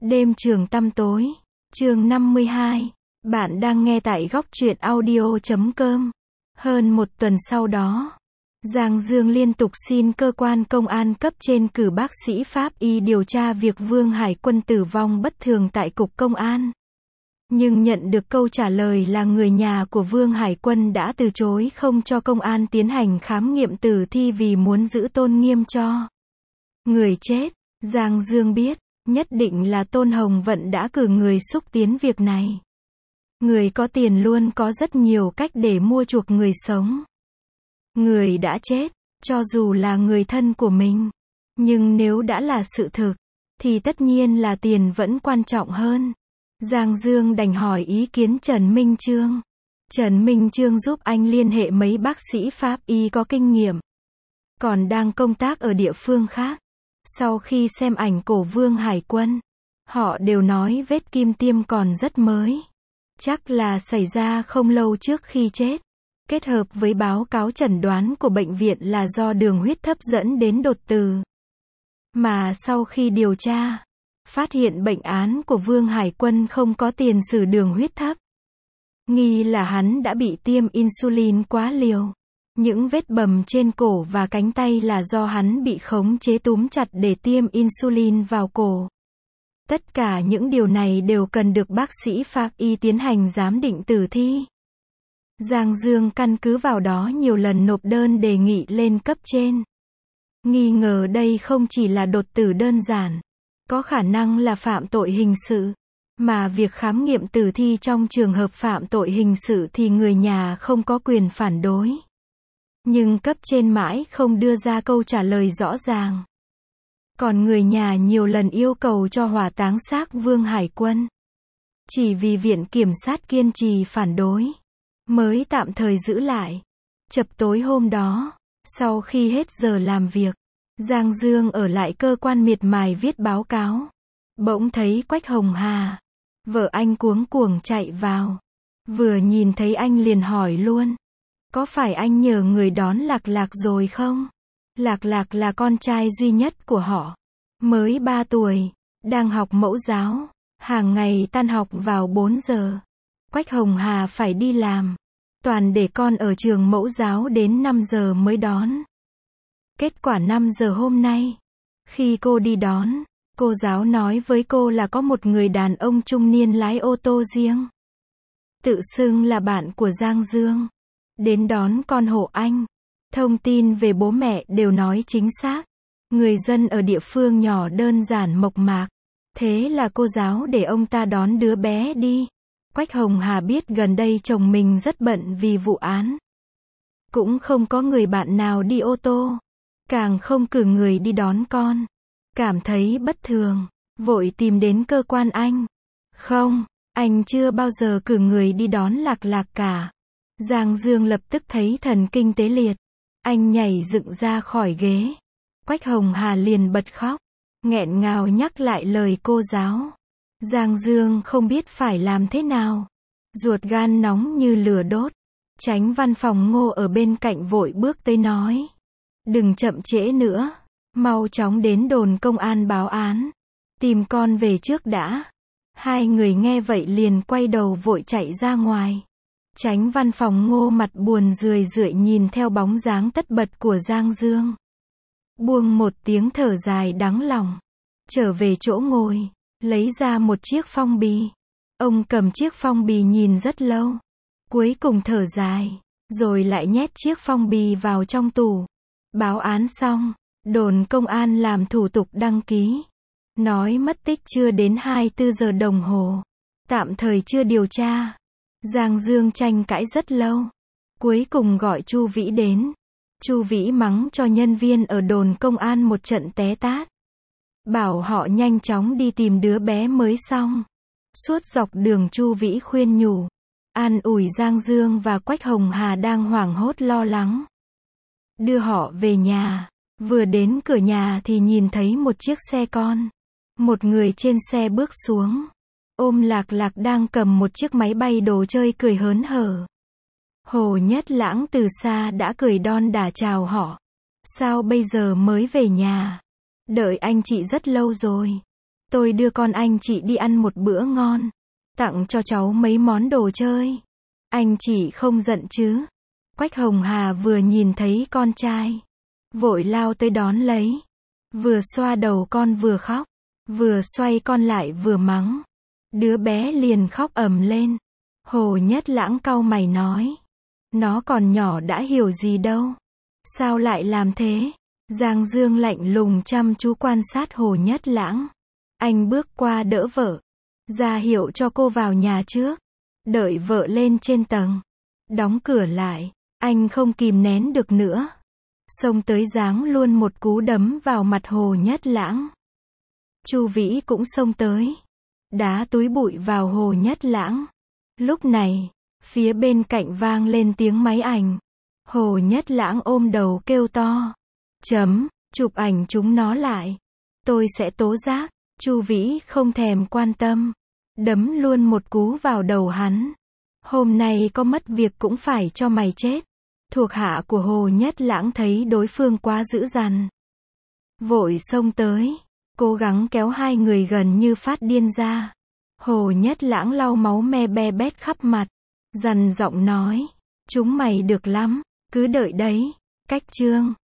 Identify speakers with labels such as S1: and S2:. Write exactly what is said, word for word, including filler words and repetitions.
S1: Đêm trường tăm tối, chương năm mươi hai. Bạn đang nghe tại góc truyện audio chấm com. Hơn một tuần sau đó, Giang Dương liên tục xin cơ quan công an cấp trên cử bác sĩ pháp y điều tra việc Vương Hải Quân tử vong bất thường tại cục công an. Nhưng nhận được câu trả lời là người nhà của Vương Hải Quân đã từ chối không cho công an tiến hành khám nghiệm tử thi vì muốn giữ tôn nghiêm cho người chết. Giang Dương biết, nhất định là Tôn Hồng Vận đã cử người xúc tiến việc này. Người có tiền luôn có rất nhiều cách để mua chuộc người sống. Người đã chết, cho dù là người thân của mình, nhưng nếu đã là sự thực, thì tất nhiên là tiền vẫn quan trọng hơn. Giang Dương đành hỏi ý kiến Trần Minh Chương. Trần Minh Chương giúp anh liên hệ mấy bác sĩ pháp y có kinh nghiệm, còn đang công tác ở địa phương khác. Sau khi xem ảnh cổ Vương Hải Quân, họ đều nói vết kim tiêm còn rất mới. Chắc là xảy ra không lâu trước khi chết. Kết hợp với báo cáo chẩn đoán của bệnh viện là do đường huyết thấp dẫn đến đột tử. Mà sau khi điều tra, phát hiện bệnh án của Vương Hải Quân không có tiền sử đường huyết thấp. Nghi là hắn đã bị tiêm insulin quá liều. Những vết bầm trên cổ và cánh tay là do hắn bị khống chế túm chặt để tiêm insulin vào cổ. Tất cả những điều này đều cần được bác sĩ pháp y tiến hành giám định tử thi. Giang Dương căn cứ vào đó nhiều lần nộp đơn đề nghị lên cấp trên. Nghi ngờ đây không chỉ là đột tử đơn giản, có khả năng là phạm tội hình sự. Mà việc khám nghiệm tử thi trong trường hợp phạm tội hình sự thì người nhà không có quyền phản đối. Nhưng cấp trên mãi không đưa ra câu trả lời rõ ràng. Còn người nhà nhiều lần yêu cầu cho hỏa táng xác Vương Hải Quân. Chỉ vì viện kiểm sát kiên trì phản đối, mới tạm thời giữ lại. Chập tối hôm đó, sau khi hết giờ làm việc, Giang Dương ở lại cơ quan miệt mài viết báo cáo. Bỗng thấy Quách Hồng Hà, vợ anh cuống cuồng chạy vào. Vừa nhìn thấy anh liền hỏi luôn. Có phải anh nhờ người đón Lạc Lạc rồi không? Lạc Lạc là con trai duy nhất của họ. Mới ba tuổi, đang học mẫu giáo. Hàng ngày tan học vào bốn giờ. Quách Hồng Hà phải đi làm. Toàn để con ở trường mẫu giáo đến năm giờ mới đón. Kết quả năm giờ hôm nay, khi cô đi đón, cô giáo nói với cô là có một người đàn ông trung niên lái ô tô riêng. Tự xưng là bạn của Giang Dương. Đến đón con hộ anh. Thông tin về bố mẹ đều nói chính xác. Người dân ở địa phương nhỏ đơn giản mộc mạc. Thế là cô giáo để ông ta đón đứa bé đi. Quách Hồng Hà biết gần đây chồng mình rất bận vì vụ án. Cũng không có người bạn nào đi ô tô. Càng không cử người đi đón con. Cảm thấy bất thường. Vội tìm đến cơ quan anh. Không, anh chưa bao giờ cử người đi đón Lạc Lạc cả. Giang Dương lập tức thấy thần kinh tế liệt. Anh nhảy dựng ra khỏi ghế. Quách Hồng Hà liền bật khóc. Nghẹn ngào nhắc lại lời cô giáo. Giang Dương không biết phải làm thế nào. Ruột gan nóng như lửa đốt. Chánh văn phòng Ngô ở bên cạnh vội bước tới nói. Đừng chậm trễ nữa. Mau chóng đến đồn công an báo án. Tìm con về trước đã. Hai người nghe vậy liền quay đầu vội chạy ra ngoài. Chánh văn phòng Ngô mặt buồn rười rượi nhìn theo bóng dáng tất bật của Giang Dương. Buông một tiếng thở dài đắng lòng. Trở về chỗ ngồi, lấy ra một chiếc phong bì. Ông cầm chiếc phong bì nhìn rất lâu. Cuối cùng thở dài, rồi lại nhét chiếc phong bì vào trong tủ. Báo án xong, đồn công an làm thủ tục đăng ký. Nói mất tích chưa đến hai mươi tư giờ đồng hồ. Tạm thời chưa điều tra. Giang Dương tranh cãi rất lâu. Cuối cùng gọi Chu Vĩ đến. Chu Vĩ mắng cho nhân viên ở đồn công an một trận té tát. Bảo họ nhanh chóng đi tìm đứa bé mới xong. Suốt dọc đường Chu Vĩ khuyên nhủ. An ủi Giang Dương và Quách Hồng Hà đang hoảng hốt lo lắng. Đưa họ về nhà. Vừa đến cửa nhà thì nhìn thấy một chiếc xe con. Một người trên xe bước xuống. Ôm Lạc Lạc đang cầm một chiếc máy bay đồ chơi cười hớn hở. Hồ Nhất Lãng từ xa đã cười đon đả chào họ. Sao bây giờ mới về nhà? Đợi anh chị rất lâu rồi. Tôi đưa con anh chị đi ăn một bữa ngon. Tặng cho cháu mấy món đồ chơi. Anh chị không giận chứ? Quách Hồng Hà vừa nhìn thấy con trai, vội lao tới đón lấy. Vừa xoa đầu con vừa khóc. Vừa xoay con lại vừa mắng. Đứa bé liền khóc ầm lên. Hồ Nhất Lãng cau mày nói. Nó còn nhỏ đã hiểu gì đâu. Sao lại làm thế? Giang Dương lạnh lùng chăm chú quan sát Hồ Nhất Lãng. Anh bước qua đỡ vợ, ra hiệu cho cô vào nhà trước. Đợi vợ lên trên tầng, đóng cửa lại, anh không kìm nén được nữa. Xông tới giáng luôn một cú đấm vào mặt Hồ Nhất Lãng. Chu Vĩ cũng xông tới, đá túi bụi vào Hồ Nhất Lãng. Lúc này, phía bên cạnh vang lên tiếng máy ảnh. Hồ Nhất Lãng ôm đầu kêu to. Chấm, chụp ảnh chúng nó lại. Tôi sẽ tố giác. Chu Vĩ không thèm quan tâm. Đấm luôn một cú vào đầu hắn. Hôm nay có mất việc cũng phải cho mày chết. Thuộc hạ của Hồ Nhất Lãng thấy đối phương quá dữ dằn, vội xông tới, cố gắng kéo hai người gần như phát điên ra. Hồ Nhất Lãng lau máu me be bét khắp mặt, dằn giọng nói. Chúng mày được lắm, cứ đợi đấy. Cách chương